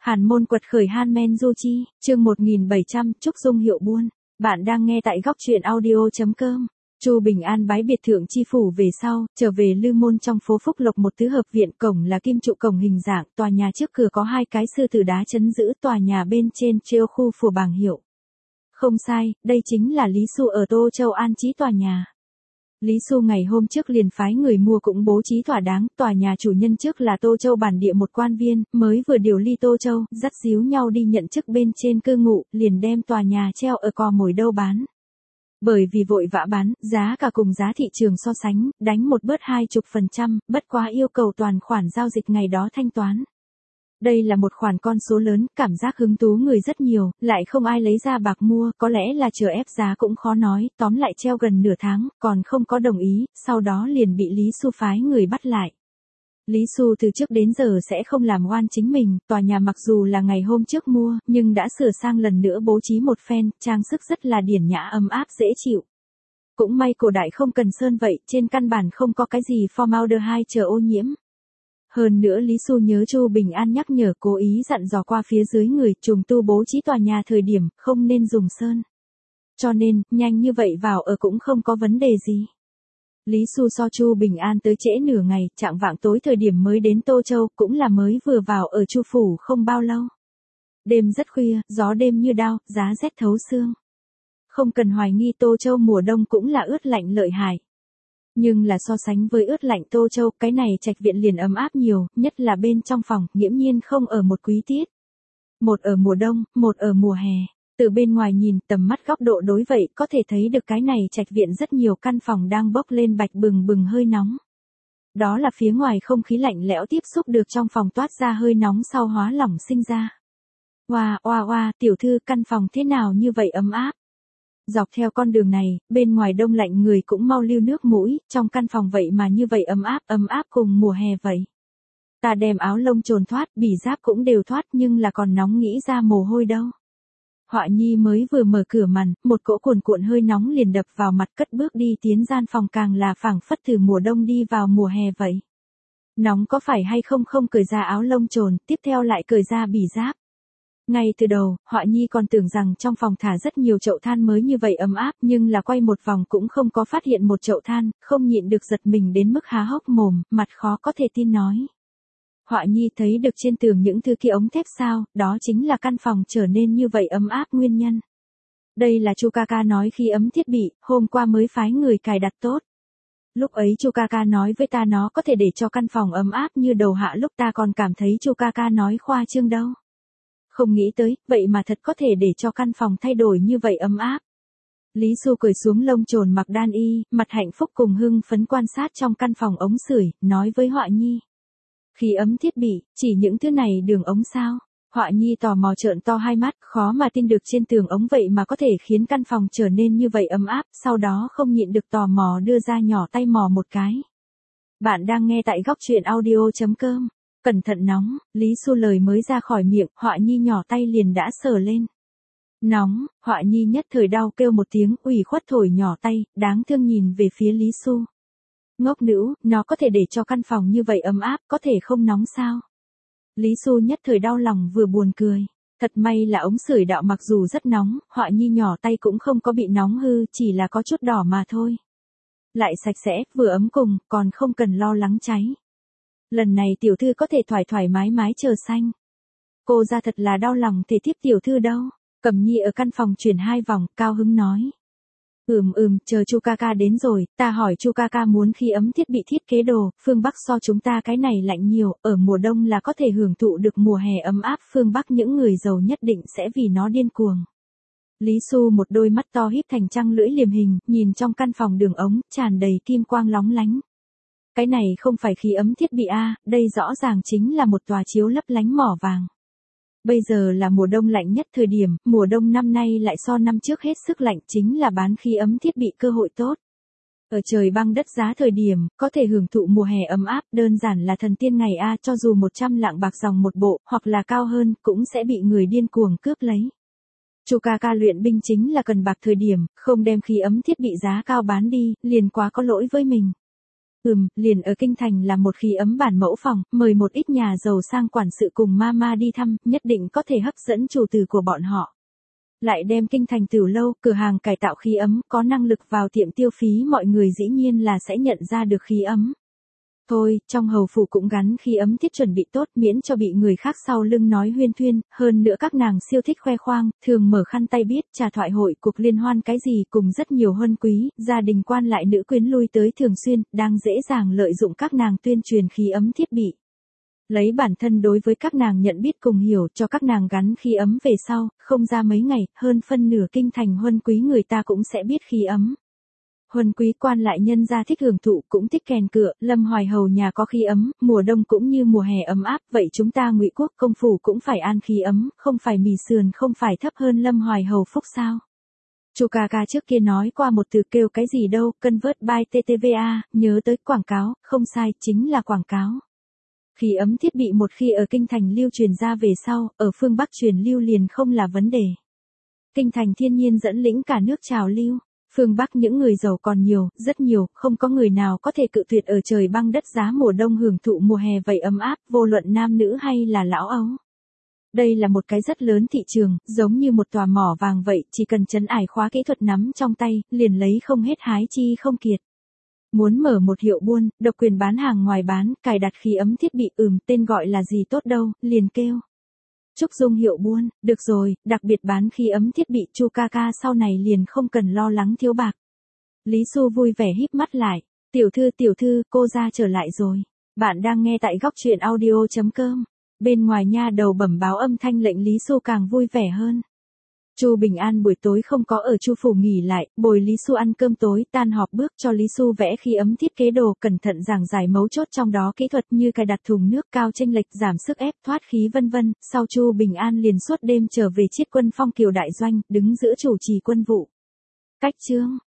Hàn môn quật khởi Hanmen Yuji, chương 1700, Trúc Dung hiệu buôn. Bạn đang nghe tại góc truyện audio.com. Chu Bình An bái biệt thượng chi phủ về sau, trở về Lư Môn trong phố Phúc Lộc một tứ hợp viện, cổng là kim trụ cổng hình dạng, tòa nhà trước cửa có hai cái sư tử đá trấn giữ, tòa nhà bên trên treo khu phù bảng hiệu. Không sai, đây chính là Lý Xu ở Tô Châu an trí tòa nhà. Lý Xu ngày hôm trước liền phái người mua cũng bố trí thỏa đáng, tòa nhà chủ nhân trước là Tô Châu bản địa một quan viên, mới vừa điều ly Tô Châu, dắt díu nhau đi nhận chức bên trên cư ngụ, liền đem tòa nhà treo ở cò mồi đâu bán. Bởi vì vội vã bán, giá cả cùng giá thị trường so sánh, đánh một bớt 20%, bất quá yêu cầu toàn khoản giao dịch ngày đó thanh toán. Đây là một khoản con số lớn, cảm giác hứng thú người rất nhiều, lại không ai lấy ra bạc mua, có lẽ là chờ ép giá cũng khó nói, tóm lại treo gần nửa tháng, còn không có đồng ý, sau đó liền bị Lý Xu phái người bắt lại. Lý Xu từ trước đến giờ sẽ không làm oan chính mình, tòa nhà mặc dù là ngày hôm trước mua, nhưng đã sửa sang lần nữa bố trí một phen, trang sức rất là điển nhã ấm áp dễ chịu. Cũng may cổ đại không cần sơn vậy, trên căn bản không có cái gì formaldehyde chờ ô nhiễm. Hơn nữa Lý Xu nhớ Chu Bình An nhắc nhở, cố ý dặn dò qua phía dưới người trùng tu bố trí tòa nhà thời điểm, không nên dùng sơn. Cho nên, nhanh như vậy vào ở cũng không có vấn đề gì. Lý Xu so Chu Bình An tới trễ nửa ngày, chạng vạng tối thời điểm mới đến Tô Châu, cũng là mới vừa vào ở Chu phủ không bao lâu. Đêm rất khuya, gió đêm như đao, giá rét thấu xương. Không cần hoài nghi Tô Châu mùa đông cũng là ướt lạnh lợi hại. Nhưng là so sánh với ướt lạnh Tô Châu, cái này trạch viện liền ấm áp nhiều, nhất là bên trong phòng, nghiễm nhiên không ở một quý tiết. Một ở mùa đông, một ở mùa hè. Từ bên ngoài nhìn, tầm mắt góc độ đối vậy, có thể thấy được cái này trạch viện rất nhiều căn phòng đang bốc lên bạch bừng bừng hơi nóng. Đó là phía ngoài không khí lạnh lẽo tiếp xúc được trong phòng toát ra hơi nóng sau hóa lỏng sinh ra. Oa, tiểu thư, căn phòng thế nào như vậy ấm áp. Dọc theo con đường này, bên ngoài đông lạnh người cũng mau lưu nước mũi, trong căn phòng vậy mà như vậy ấm áp cùng mùa hè vậy. Ta đem áo lông trồn thoát, bỉ giáp cũng đều thoát nhưng là còn nóng nghĩ ra mồ hôi đâu. Họa Nhi mới vừa mở cửa màn, một cỗ cuồn cuộn hơi nóng liền đập vào mặt, cất bước đi tiến gian phòng, càng là phảng phất từ mùa đông đi vào mùa hè vậy. Nóng có phải hay không cởi ra áo lông trồn, tiếp theo lại cởi ra bỉ giáp. Ngay từ đầu, Họa Nhi còn tưởng rằng trong phòng thả rất nhiều chậu than mới như vậy ấm áp, nhưng là quay một vòng cũng không có phát hiện một chậu than, không nhịn được giật mình đến mức há hốc mồm, mặt khó có thể tin nói. Họa Nhi thấy được trên tường những thứ kia ống thép sao, đó chính là căn phòng trở nên như vậy ấm áp nguyên nhân. Đây là Chu ca ca nói khi ấm thiết bị, hôm qua mới phái người cài đặt tốt. Lúc ấy Chu ca ca nói với ta nó có thể để cho căn phòng ấm áp như đầu hạ, lúc ta còn cảm thấy Chu ca ca nói khoa trương đâu. Không nghĩ tới, vậy mà thật có thể để cho căn phòng thay đổi như vậy ấm áp. Lý Xu cởi xuống lông trồn mặc đan y, mặt hạnh phúc cùng hưng phấn quan sát trong căn phòng ống sưởi, nói với Họa Nhi. Khí ấm thiết bị, chỉ những thứ này đường ống sao? Họa Nhi tò mò trợn to hai mắt, khó mà tin được trên tường ống vậy mà có thể khiến căn phòng trở nên như vậy ấm áp, sau đó không nhịn được tò mò đưa ra nhỏ tay mò một cái. Bạn đang nghe tại góc truyện audio.com. Cẩn thận nóng, Lý Xu lời mới ra khỏi miệng, Họa Nhi nhỏ tay liền đã sờ lên. Nóng, Họa Nhi nhất thời đau kêu một tiếng, ủy khuất thổi nhỏ tay, đáng thương nhìn về phía Lý Xu. Ngốc nữ, nó có thể để cho căn phòng như vậy ấm áp, có thể không nóng sao? Lý Xu nhất thời đau lòng vừa buồn cười. Thật may là ống sưởi đạo mặc dù rất nóng, Họa Nhi nhỏ tay cũng không có bị nóng hư, chỉ là có chút đỏ mà thôi. Lại sạch sẽ, vừa ấm cùng, còn không cần lo lắng cháy. Lần này tiểu thư có thể thoải mái chờ xanh. Cô ra thật là đau lòng thể tiếp tiểu thư đâu. Cẩm Nhi ở căn phòng chuyển 2 vòng, cao hứng nói. Chờ Chu ca ca đến rồi, ta hỏi Chu ca ca muốn khí ấm thiết bị thiết kế đồ, phương Bắc so chúng ta cái này lạnh nhiều, ở mùa đông là có thể hưởng thụ được mùa hè ấm áp, phương Bắc những người giàu nhất định sẽ vì nó điên cuồng. Lý Xu một đôi mắt to híp thành trăng lưỡi liềm hình, nhìn trong căn phòng đường ống, tràn đầy kim quang lóng lánh. Cái này không phải khí ấm thiết bị a, đây rõ ràng chính là một tòa chiếu lấp lánh mỏ vàng. Bây giờ là mùa đông lạnh nhất thời điểm, mùa đông năm nay lại so năm trước hết sức lạnh, chính là bán khí ấm thiết bị cơ hội tốt. Ở trời băng đất giá thời điểm, có thể hưởng thụ mùa hè ấm áp, đơn giản là thần tiên ngày a, cho dù 100 lạng bạc dòng một bộ, hoặc là cao hơn, cũng sẽ bị người điên cuồng cướp lấy. Chu ca ca luyện binh chính là cần bạc thời điểm, không đem khí ấm thiết bị giá cao bán đi, liền quá có lỗi với mình. Liền ở kinh thành là một khí ấm bản mẫu phòng, mời một ít nhà giàu sang quản sự cùng mama đi thăm, nhất định có thể hấp dẫn chủ từ của bọn họ. Lại đem kinh thành tiểu lâu, cửa hàng cải tạo khí ấm, có năng lực vào tiệm tiêu phí, mọi người dĩ nhiên là sẽ nhận ra được khí ấm. Thôi, trong hầu phủ cũng gắn khí ấm thiết chuẩn bị tốt, miễn cho bị người khác sau lưng nói huyên thuyên, hơn nữa các nàng siêu thích khoe khoang, thường mở khăn tay biết, trà thoại hội, cuộc liên hoan cái gì cùng rất nhiều huân quý, gia đình quan lại nữ quyến lui tới thường xuyên, đang dễ dàng lợi dụng các nàng tuyên truyền khí ấm thiết bị. Lấy bản thân đối với các nàng nhận biết cùng hiểu, cho các nàng gắn khí ấm về sau, không ra mấy ngày, hơn phân nửa kinh thành huân quý người ta cũng sẽ biết khí ấm. Huân quý quan lại nhân gia thích hưởng thụ, cũng thích kèn cựa, Lâm Hoài hầu nhà có khí ấm, mùa đông cũng như mùa hè ấm áp, vậy chúng ta Ngụy quốc công phủ cũng phải an khí ấm, không phải mì sườn không phải thấp hơn Lâm Hoài hầu phúc sao? Chu ca ca trước kia nói qua một từ kêu cái gì đâu, convert by TTVA, nhớ tới quảng cáo, không sai, chính là quảng cáo. Khí ấm thiết bị một khi ở kinh thành lưu truyền ra về sau, ở phương Bắc truyền lưu liền không là vấn đề. Kinh thành thiên nhiên dẫn lĩnh cả nước trào lưu. Phương Bắc những người giàu còn nhiều, rất nhiều, không có người nào có thể cự tuyệt ở trời băng đất giá mùa đông hưởng thụ mùa hè vậy ấm áp, vô luận nam nữ hay là lão ấu. Đây là một cái rất lớn thị trường, giống như một tòa mỏ vàng vậy, chỉ cần trấn ải khóa kỹ thuật nắm trong tay, liền lấy không hết hái chi không kiệt. Muốn mở một hiệu buôn, độc quyền bán hàng ngoài bán, cài đặt khí ấm thiết bị, tên gọi là gì tốt đâu, liền kêu. Trúc Dung hiệu buôn, được rồi, đặc biệt bán khí ấm thiết bị, Chu ca ca sau này liền không cần lo lắng thiếu bạc. Lý Xu vui vẻ híp mắt lại, tiểu thư, cô ra trở lại rồi. Bạn đang nghe tại góc truyện audio.com. Bên ngoài nha đầu bẩm báo âm thanh lệnh Lý Xu càng vui vẻ hơn. Chu Bình An buổi tối không có ở Chu phủ nghỉ lại, bồi Lý Xu ăn cơm tối, tan họp bước cho Lý Xu vẽ khí ấm thiết kế đồ, cẩn thận giảng giải mấu chốt trong đó kỹ thuật như cài đặt thùng nước cao chênh lệch, giảm sức ép, thoát khí vân vân. Sau Chu Bình An liền suốt đêm trở về chiết quân Phong Kiều đại doanh, đứng giữa chủ trì quân vụ. Cách chương